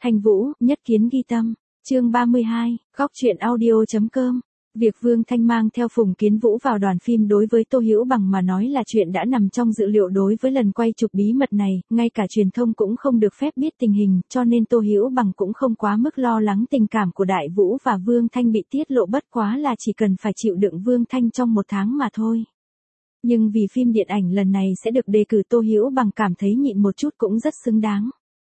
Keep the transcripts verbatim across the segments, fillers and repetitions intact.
Thanh Vũ, Nhất Kiến Ghi Tâm, chương ba mươi hai, góc truyện audio.com. Việc Vương Thanh mang theo Phùng Kiến Vũ vào đoàn phim đối với Tô Hữu Bằng mà nói là chuyện đã nằm trong dự liệu. Đối với lần quay chụp bí mật này, ngay cả truyền thông cũng không được phép biết tình hình, cho nên Tô Hữu Bằng cũng không quá mức lo lắng tình cảm của Đại Vũ và Vương Thanh bị tiết lộ, bất quá là chỉ cần phải chịu đựng Vương Thanh trong một tháng mà thôi. Nhưng vì phim điện ảnh lần này sẽ được đề cử, Tô Hữu Bằng cảm thấy nhịn một chút cũng rất xứng đáng.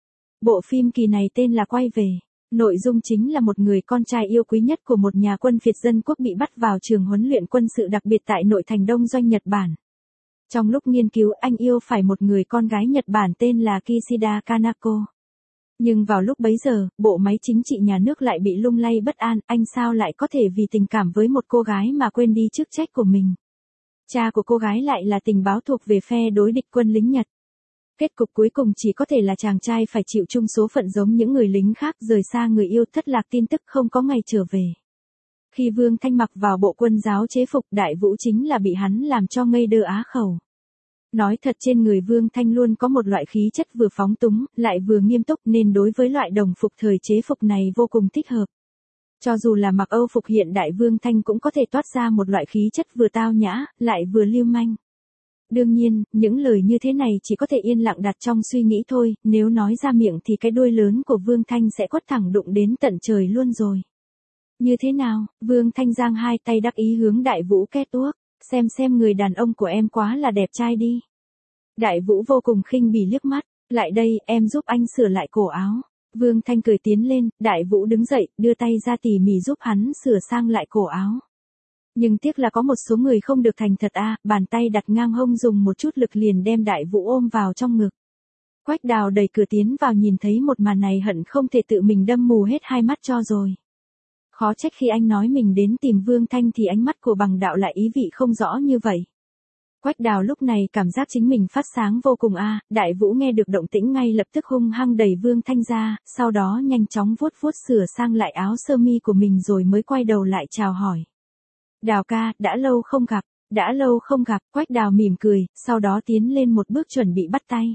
Bộ phim kỳ này tên là Quay Về. Nội dung chính là một người con trai yêu quý nhất của một nhà quân phiệt dân quốc bị bắt vào trường huấn luyện quân sự đặc biệt tại nội thành Đông Doanh Nhật Bản. Trong lúc nghiên cứu, anh yêu phải một người con gái Nhật Bản tên là Kishida Kanako. Nhưng vào lúc bấy giờ, bộ máy chính trị nhà nước lại bị lung lay bất an, anh sao lại có thể vì tình cảm với một cô gái mà quên đi chức trách của mình. Cha của cô gái lại là tình báo thuộc về phe đối địch quân lính Nhật. Kết cục cuối cùng chỉ có thể là chàng trai phải chịu chung số phận giống những người lính khác, rời xa người yêu, thất lạc tin tức, không có ngày trở về. Khi Vương Thanh mặc vào bộ quân giáo chế phục, Đại Vũ chính là bị hắn làm cho ngây đơ á khẩu. Nói thật, trên người Vương Thanh luôn có một loại khí chất vừa phóng túng, lại vừa nghiêm túc, nên đối với loại đồng phục thời chế phục này vô cùng thích hợp. Cho dù là mặc Âu phục hiện đại, Vương Thanh cũng có thể toát ra một loại khí chất vừa tao nhã, lại vừa lưu manh. Đương nhiên, những lời như thế này chỉ có thể yên lặng đặt trong suy nghĩ thôi, nếu nói ra miệng thì cái đuôi lớn của Vương Thanh sẽ quất thẳng đụng đến tận trời luôn rồi. Như thế nào? Vương Thanh giang hai tay đắc ý hướng Đại Vũ két tuốc, xem xem người đàn ông của em quá là đẹp trai đi. Đại Vũ vô cùng khinh bỉ liếc mắt, lại đây, em giúp anh sửa lại cổ áo. Vương Thanh cười tiến lên, Đại Vũ đứng dậy, đưa tay ra tỉ mỉ giúp hắn sửa sang lại cổ áo. Nhưng tiếc là có một số người không được thành thật a, à, bàn tay đặt ngang hông dùng một chút lực liền đem Đại Vũ ôm vào trong ngực. Quách Đào đẩy cửa tiến vào, nhìn thấy một màn này hận không thể tự mình đâm mù hết hai mắt cho rồi. Khó trách khi anh nói mình đến tìm Vương Thanh thì ánh mắt của Bằng Đạo lại ý vị không rõ như vậy. Quách Đào lúc này cảm giác chính mình phát sáng vô cùng a, à. Đại Vũ nghe được động tĩnh ngay lập tức hung hăng đẩy Vương Thanh ra, sau đó nhanh chóng vuốt vuốt sửa sang lại áo sơ mi của mình rồi mới quay đầu lại chào hỏi. Đào ca, đã lâu không gặp, đã lâu không gặp, Quách Đào mỉm cười, sau đó tiến lên một bước chuẩn bị bắt tay.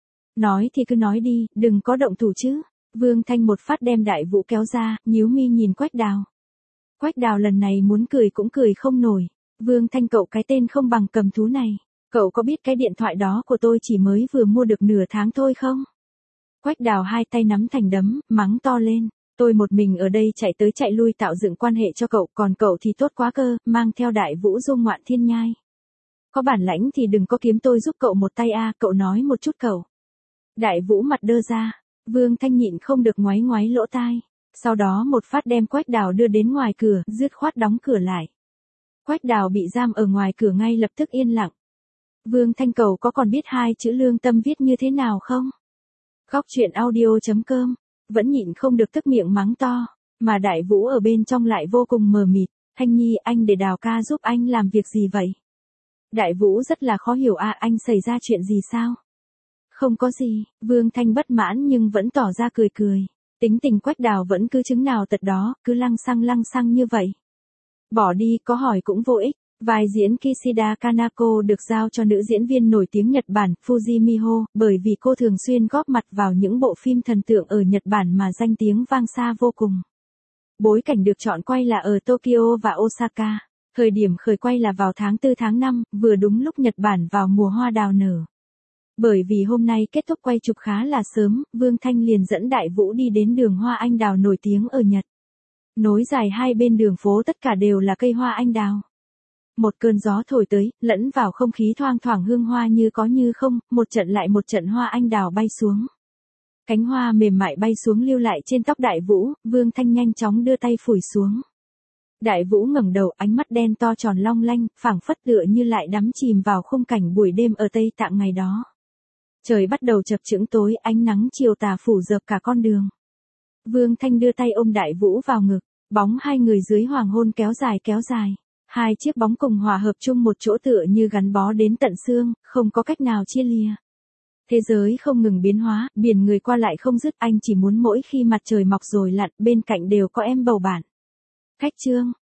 Nói thì cứ nói đi, đừng có động thủ chứ. Vương Thanh một phát đem Đại Vũ kéo ra, nhíu mi nhìn Quách Đào. Quách Đào lần này muốn cười cũng cười không nổi. Vương Thanh, cậu cái tên không bằng cầm thú này, cậu có biết cái điện thoại đó của tôi chỉ mới vừa mua được nửa tháng thôi không? Quách Đào hai tay nắm thành đấm, mắng to lên. Tôi một mình ở đây chạy tới chạy lui tạo dựng quan hệ cho cậu, còn cậu thì tốt quá cơ, mang theo Đại Vũ du ngoạn thiên nhai. Có bản lãnh thì đừng có kiếm tôi giúp cậu một tay a, à, cậu nói một chút cậu. Đại Vũ mặt đơ ra, Vương Thanh nhịn không được ngoáy ngoáy lỗ tai, sau đó một phát đem Quách Đào đưa đến ngoài cửa, dứt khoát đóng cửa lại. Quách Đào bị giam ở ngoài cửa ngay lập tức yên lặng. Vương Thanh, cậu có còn biết hai chữ lương tâm viết như thế nào không? Góc truyện audio.com. Vẫn nhịn không được tức miệng mắng to, mà Đại Vũ ở bên trong lại vô cùng mờ mịt. Thanh Nhi, anh để Đào ca giúp anh làm việc gì vậy? Đại Vũ rất là khó hiểu, à, anh xảy ra chuyện gì sao? Không có gì. Vương Thanh bất mãn nhưng vẫn tỏ ra cười cười. Tính tình Quách Đào vẫn cứ chứng nào tật đó, cứ lăng xăng lăng xăng như vậy. Bỏ đi, có hỏi cũng vô ích. Vai diễn Kishida Kanako được giao cho nữ diễn viên nổi tiếng Nhật Bản Fuji Miho, bởi vì cô thường xuyên góp mặt vào những bộ phim thần tượng ở Nhật Bản mà danh tiếng vang xa vô cùng. Bối cảnh được chọn quay là ở Tokyo và Osaka. Thời điểm khởi quay là vào tháng tư tháng năm, vừa đúng lúc Nhật Bản vào mùa hoa đào nở. Bởi vì hôm nay kết thúc quay chụp khá là sớm, Vương Thanh liền dẫn Đại Vũ đi đến đường hoa anh đào nổi tiếng ở Nhật. Nối dài hai bên đường phố tất cả đều là cây hoa anh đào. Một cơn gió thổi tới, lẫn vào không khí thoang thoảng hương hoa như có như không, một trận lại một trận hoa anh đào bay xuống. Cánh hoa mềm mại bay xuống lưu lại trên tóc Đại Vũ, Vương Thanh nhanh chóng đưa tay phủi xuống. Đại Vũ ngẩng đầu, ánh mắt đen to tròn long lanh, phảng phất tựa như lại đắm chìm vào khung cảnh buổi đêm ở Tây Tạng ngày đó. Trời bắt đầu chập chững tối, ánh nắng chiều tà phủ dợp cả con đường. Vương Thanh đưa tay ôm Đại Vũ vào ngực, bóng hai người dưới hoàng hôn kéo dài kéo dài. Hai chiếc bóng cùng hòa hợp chung một chỗ tựa như gắn bó đến tận xương, không có cách nào chia lìa. Thế giới không ngừng biến hóa, biển người qua lại không dứt, anh chỉ muốn mỗi khi mặt trời mọc rồi lặn, bên cạnh đều có em bầu bạn. Khách trương,